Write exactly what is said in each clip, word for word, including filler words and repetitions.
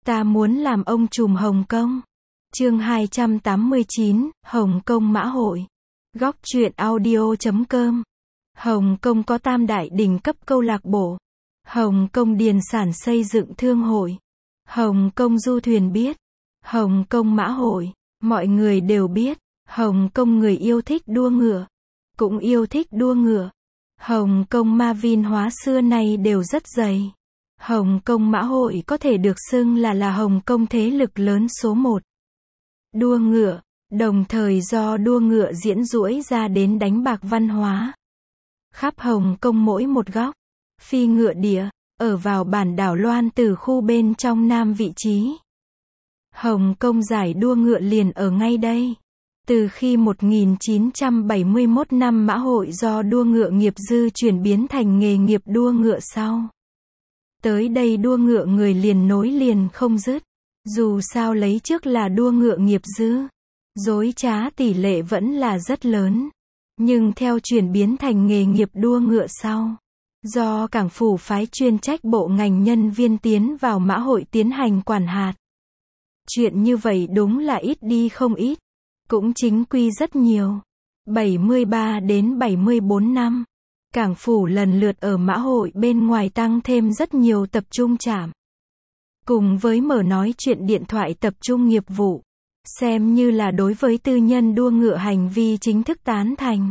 Ta muốn làm ông trùm Hồng Kông. Chương hai trăm tám mươi chín, Hồng Kông Mã Hội. Góc truyện audio chấm com. Hồng Kông có tam đại đỉnh cấp câu lạc bộ. Hồng Kông Điền sản xây dựng thương hội. Hồng Kông du thuyền biết. Hồng Kông Mã Hội. Mọi người đều biết. Hồng Kông người yêu thích đua ngựa. Cũng yêu thích đua ngựa. Hồng Kông ma vin hóa xưa nay đều rất dày. Hồng Kông Mã Hội có thể được xưng là là Hồng Kông thế lực lớn số một. Đua ngựa, đồng thời do đua ngựa diễn duỗi ra đến đánh bạc văn hóa. Khắp Hồng Kông mỗi một góc, phi ngựa địa, ở vào bản đảo Loan từ khu bên trong nam vị trí. Hồng Kông giải đua ngựa liền ở ngay đây. Từ khi một nghìn chín trăm bảy mươi mốt năm Mã Hội do đua ngựa nghiệp dư chuyển biến thành nghề nghiệp đua ngựa sau. Tới đây đua ngựa người liền nối liền không dứt. Dù sao lấy trước là đua ngựa nghiệp dư, dối trá tỷ lệ vẫn là rất lớn. Nhưng theo chuyển biến thành nghề nghiệp đua ngựa sau, do cảng phủ phái chuyên trách bộ ngành nhân viên tiến vào Mã Hội tiến hành quản hạt. Chuyện như vậy đúng là ít đi không ít, cũng chính quy rất nhiều. bảy mươi ba đến bảy mươi bốn năm, cảng phủ lần lượt ở Mã Hội bên ngoài tăng thêm rất nhiều tập trung trạm. Cùng với mở nói chuyện điện thoại tập trung nghiệp vụ, xem như là đối với tư nhân đua ngựa hành vi chính thức tán thành.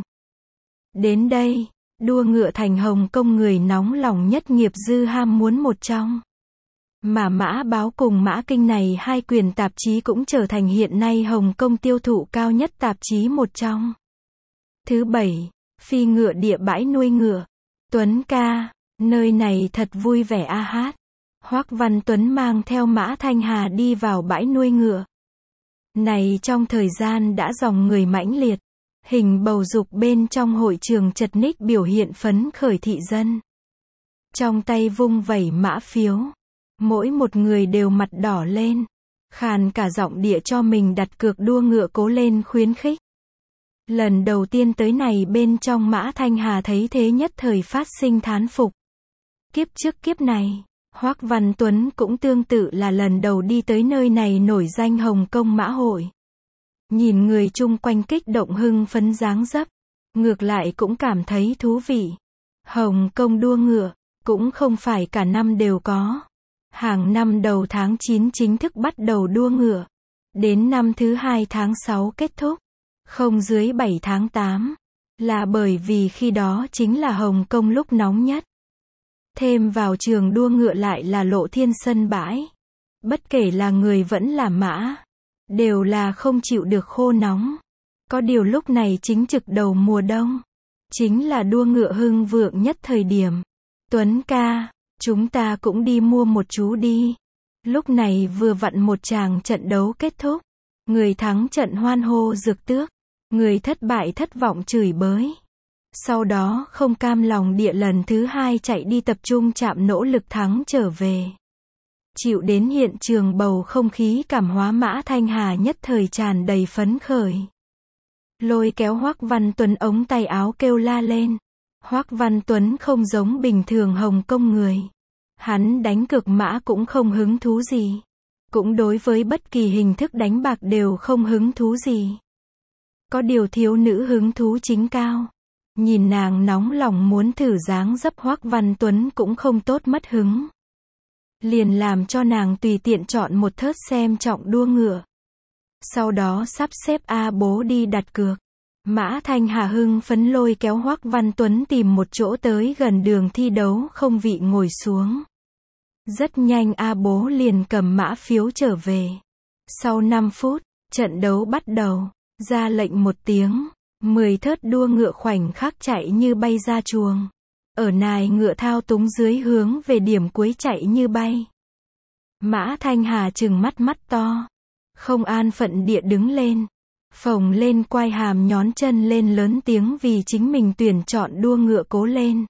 Đến đây, đua ngựa thành Hồng Kông người nóng lòng nhất nghiệp dư ham muốn một trong. Mà Mã Báo cùng Mã Kinh này hai quyền tạp chí cũng trở thành hiện nay Hồng Kông tiêu thụ cao nhất tạp chí một trong. Thứ bảy, phi ngựa địa bãi nuôi ngựa. Tuấn ca, nơi này thật vui vẻ a hát. Hoắc Văn Tuấn mang theo Mã Thanh Hà đi vào bãi nuôi ngựa. Này trong thời gian đã dòng người mãnh liệt, hình bầu dục bên trong hội trường chật ních biểu hiện phấn khởi thị dân. Trong tay vung vẩy mã phiếu, mỗi một người đều mặt đỏ lên, khàn cả giọng địa cho mình đặt cược đua ngựa cố lên khuyến khích. Lần đầu tiên tới này bên trong Mã Thanh Hà thấy thế nhất thời phát sinh thán phục. Kiếp trước kiếp này, Hoắc Văn Tuấn cũng tương tự là lần đầu đi tới nơi này nổi danh Hồng Kông Mã Hội. Nhìn người chung quanh kích động hưng phấn dáng dấp, ngược lại cũng cảm thấy thú vị. Hồng Kông đua ngựa, cũng không phải cả năm đều có. Hàng năm đầu tháng chín chính thức bắt đầu đua ngựa. Đến năm thứ hai tháng sáu kết thúc. Không dưới bảy tháng tám. Là bởi vì khi đó chính là Hồng Kông lúc nóng nhất. Thêm vào trường đua ngựa lại là Lộ Thiên sân bãi. Bất kể là người vẫn là mã, đều là không chịu được khô nóng. Có điều lúc này chính trực đầu mùa đông, chính là đua ngựa hưng vượng nhất thời điểm. Tuấn ca, chúng ta cũng đi mua một chú đi. Lúc này vừa vặn một tràng trận đấu kết thúc. Người thắng trận hoan hô rực tước, người thất bại thất vọng chửi bới. Sau đó không cam lòng địa lần thứ hai chạy đi tập trung trạm nỗ lực thắng trở về. Chịu đến hiện trường bầu không khí cảm hóa Mã Thanh Hà nhất thời tràn đầy phấn khởi. Lôi kéo Hoắc Văn Tuấn ống tay áo kêu la lên. Hoắc Văn Tuấn không giống bình thường Hồng Kông người. Hắn đánh cược mã cũng không hứng thú gì. Cũng đối với bất kỳ hình thức đánh bạc đều không hứng thú gì. Có điều thiếu nữ hứng thú chính cao. Nhìn nàng nóng lòng muốn thử dáng dấp Hoắc Văn Tuấn cũng không tốt mất hứng. Liền làm cho nàng tùy tiện chọn một thớt xem trọng đua ngựa. Sau đó sắp xếp A bố đi đặt cược. Mã Thanh Hà hưng phấn lôi kéo Hoắc Văn Tuấn tìm một chỗ tới gần đường thi đấu không vị ngồi xuống. Rất nhanh A bố liền cầm mã phiếu trở về. Sau năm phút, trận đấu bắt đầu. Ra lệnh một tiếng. Mười thớt đua ngựa khoảnh khắc chạy như bay ra chuồng. Ở nài ngựa thao túng dưới hướng về điểm cuối chạy như bay. Mã Thanh Hà trừng mắt mắt to. Không an phận địa đứng lên. Phồng lên quai hàm nhón chân lên lớn tiếng vì chính mình tuyển chọn đua ngựa cố lên.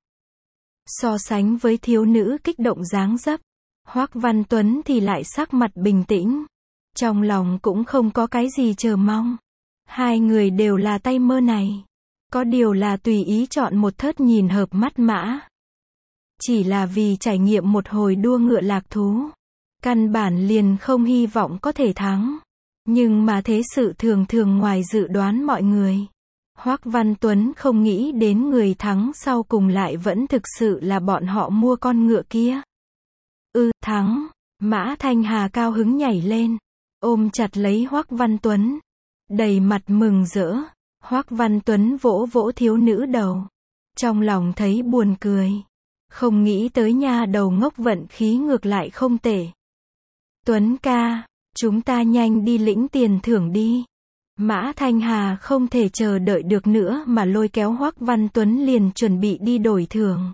So sánh với thiếu nữ kích động dáng dấp, Hoắc Văn Tuấn thì lại sắc mặt bình tĩnh. Trong lòng cũng không có cái gì chờ mong. Hai người đều là tay mơ này. Có điều là tùy ý chọn một thớt nhìn hợp mắt mã. Chỉ là vì trải nghiệm một hồi đua ngựa lạc thú. Căn bản liền không hy vọng có thể thắng. Nhưng mà thế sự thường thường ngoài dự đoán mọi người. Hoắc Văn Tuấn không nghĩ đến người thắng sau cùng lại vẫn thực sự là bọn họ mua con ngựa kia. Ư, thắng. Mã Thanh Hà cao hứng nhảy lên, ôm chặt lấy Hoắc Văn Tuấn, đầy mặt mừng rỡ. Hoắc Văn Tuấn vỗ vỗ thiếu nữ đầu, trong lòng thấy buồn cười. Không nghĩ tới nha đầu ngốc vận khí ngược lại không tệ. Tuấn ca, chúng ta nhanh đi lĩnh tiền thưởng đi. Mã Thanh Hà không thể chờ đợi được nữa mà lôi kéo Hoắc Văn Tuấn liền chuẩn bị đi đổi thưởng.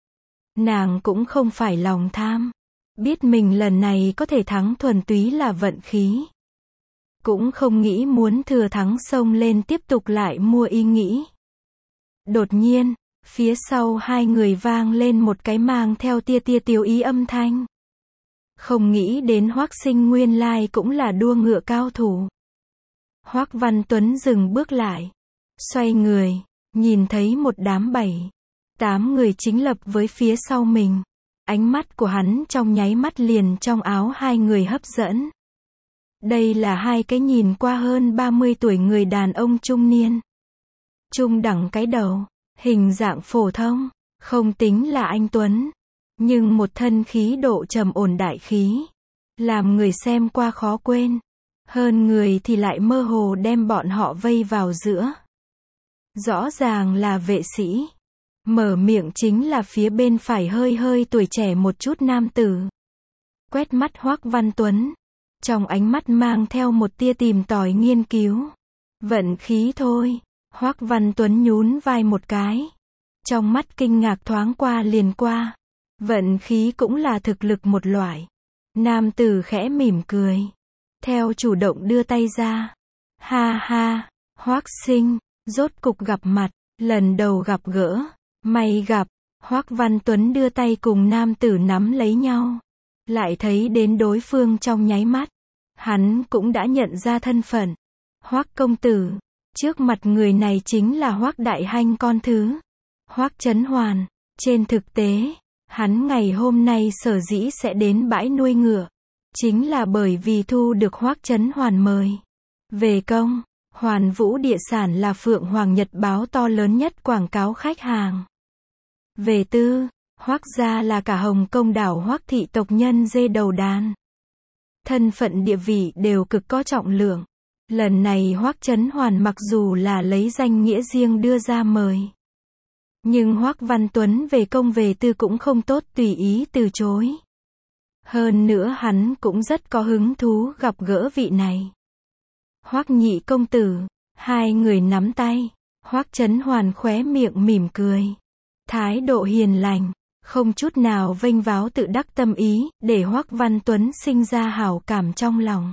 Nàng cũng không phải lòng tham, biết mình lần này có thể thắng thuần túy là vận khí. Cũng không nghĩ muốn thừa thắng xông lên tiếp tục lại mua ý nghĩ. Đột nhiên, phía sau hai người vang lên một cái mang theo tia tia tiêu ý âm thanh. Không nghĩ đến Hoắc Sinh nguyên lai cũng là đua ngựa cao thủ. Hoắc Văn Tuấn dừng bước lại, xoay người, nhìn thấy một đám bảy, tám người chính lập với phía sau mình. Ánh mắt của hắn trong nháy mắt liền trong áo hai người hấp dẫn. Đây là hai cái nhìn qua hơn ba mươi tuổi người đàn ông trung niên. Trung đẳng cái đầu, hình dạng phổ thông, không tính là anh tuấn, nhưng một thân khí độ trầm ổn đại khí, làm người xem qua khó quên. Hơn người thì lại mơ hồ đem bọn họ vây vào giữa. Rõ ràng là vệ sĩ. Mở miệng chính là phía bên phải hơi hơi tuổi trẻ một chút nam tử. Quét mắt Hoắc Văn Tuấn, trong ánh mắt mang theo một tia tìm tòi nghiên cứu. Vận khí thôi. Hoắc Văn Tuấn nhún vai một cái. Trong mắt kinh ngạc thoáng qua liền qua. Vận khí cũng là thực lực một loại. Nam tử khẽ mỉm cười, theo chủ động đưa tay ra. Ha ha, Hoắc Sinh, rốt cục gặp mặt, lần đầu gặp gỡ, may gặp. Hoắc Văn Tuấn đưa tay cùng nam tử nắm lấy nhau, lại thấy đến đối phương trong nháy mắt, hắn cũng đã nhận ra thân phận. Hoắc công tử, trước mặt người này chính là Hoắc đại hanh con thứ, Hoắc Chấn Hoàn. Trên thực tế, hắn ngày hôm nay sở dĩ sẽ đến bãi nuôi ngựa, chính là bởi vì thu được Hoắc Chấn Hoàn mời. Về công, Hoàn Vũ Địa Sản là Phượng Hoàng Nhật báo to lớn nhất quảng cáo khách hàng. Về tư, Hoắc gia là cả Hồng Công đảo Hoắc thị tộc nhân dê đầu đàn. Thân phận địa vị đều cực có trọng lượng. Lần này Hoắc Chấn Hoàn mặc dù là lấy danh nghĩa riêng đưa ra mời, nhưng Hoắc Văn Tuấn về công về tư cũng không tốt tùy ý từ chối. Hơn nữa hắn cũng rất có hứng thú gặp gỡ vị này. Hoắc nhị công tử, hai người nắm tay, Hoắc Chấn Hoàn khóe miệng mỉm cười. Thái độ hiền lành, không chút nào vênh váo tự đắc tâm ý, để Hoắc Văn Tuấn sinh ra hảo cảm trong lòng.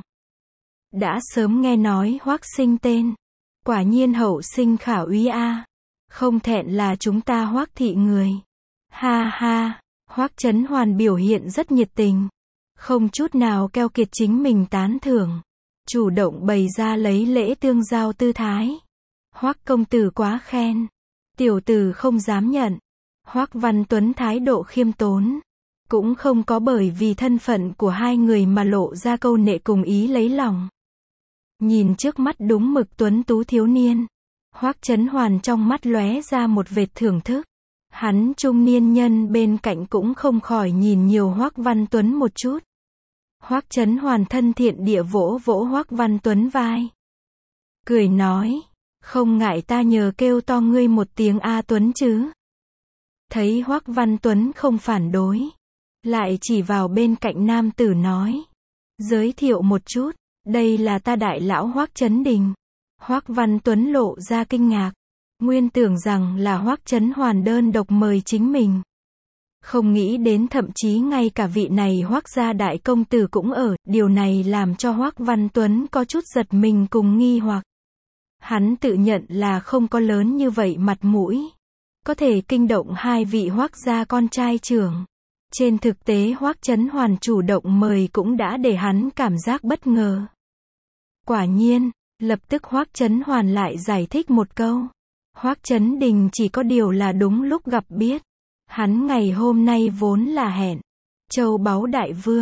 Đã sớm nghe nói Hoắc Sinh tên, quả nhiên hậu sinh khả úy a, không thẹn là chúng ta Hoắc thị người. Ha ha, Hoắc Chấn Hoàn biểu hiện rất nhiệt tình, không chút nào keo kiệt chính mình tán thưởng, chủ động bày ra lấy lễ tương giao tư thái. Hoắc công tử quá khen, tiểu tử không dám nhận. Hoắc Văn Tuấn thái độ khiêm tốn, cũng không có bởi vì thân phận của hai người mà lộ ra câu nệ cùng ý lấy lòng. Nhìn trước mắt đúng mực tuấn tú thiếu niên, Hoắc Chấn Hoàn trong mắt lóe ra một vệt thưởng thức. Hắn trung niên nhân bên cạnh cũng không khỏi nhìn nhiều Hoắc Văn Tuấn một chút. Hoắc Chấn Hoàn thân thiện địa vỗ vỗ Hoắc Văn Tuấn vai, cười nói, không ngại ta nhờ kêu to ngươi một tiếng A Tuấn chứ. Thấy Hoắc Văn Tuấn không phản đối, lại chỉ vào bên cạnh nam tử nói, giới thiệu một chút, đây là ta đại lão Hoắc Chấn Đình. Hoắc Văn Tuấn lộ ra kinh ngạc, nguyên tưởng rằng là Hoắc Chấn Hoàn đơn độc mời chính mình. Không nghĩ đến thậm chí ngay cả vị này Hoắc gia đại công tử cũng ở, điều này làm cho Hoắc Văn Tuấn có chút giật mình cùng nghi hoặc. Hắn tự nhận là không có lớn như vậy mặt mũi, có thể kinh động hai vị Hoắc gia con trai trưởng. Trên thực tế Hoắc Chấn Hoàn chủ động mời cũng đã để hắn cảm giác bất ngờ. Quả nhiên, lập tức Hoắc Chấn Hoàn lại giải thích một câu. Hoắc Chấn Đình chỉ có điều là đúng lúc gặp biết. Hắn ngày hôm nay vốn là hẹn châu báu đại vương,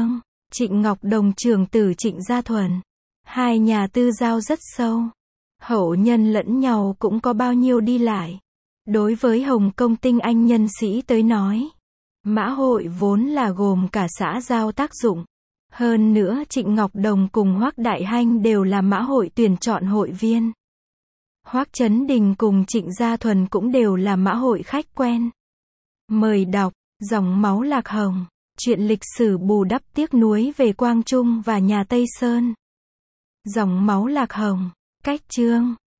Trịnh Ngọc Đồng trưởng tử Trịnh Gia Thuần. Hai nhà tư giao rất sâu. Hậu nhân lẫn nhau cũng có bao nhiêu đi lại. Đối với Hồng Kông tinh anh nhân sĩ tới nói, Mã hội vốn là gồm cả xã giao tác dụng. Hơn nữa Trịnh Ngọc Đồng cùng Hoắc Đại Hanh đều là Mã hội tuyển chọn hội viên. Hoắc Chấn Đình cùng Trịnh Gia Thuần cũng đều là Mã hội khách quen. Mời đọc, Dòng máu lạc hồng, chuyện lịch sử bù đắp tiếc nuối về Quang Trung và nhà Tây Sơn. Dòng máu lạc hồng, cách chương.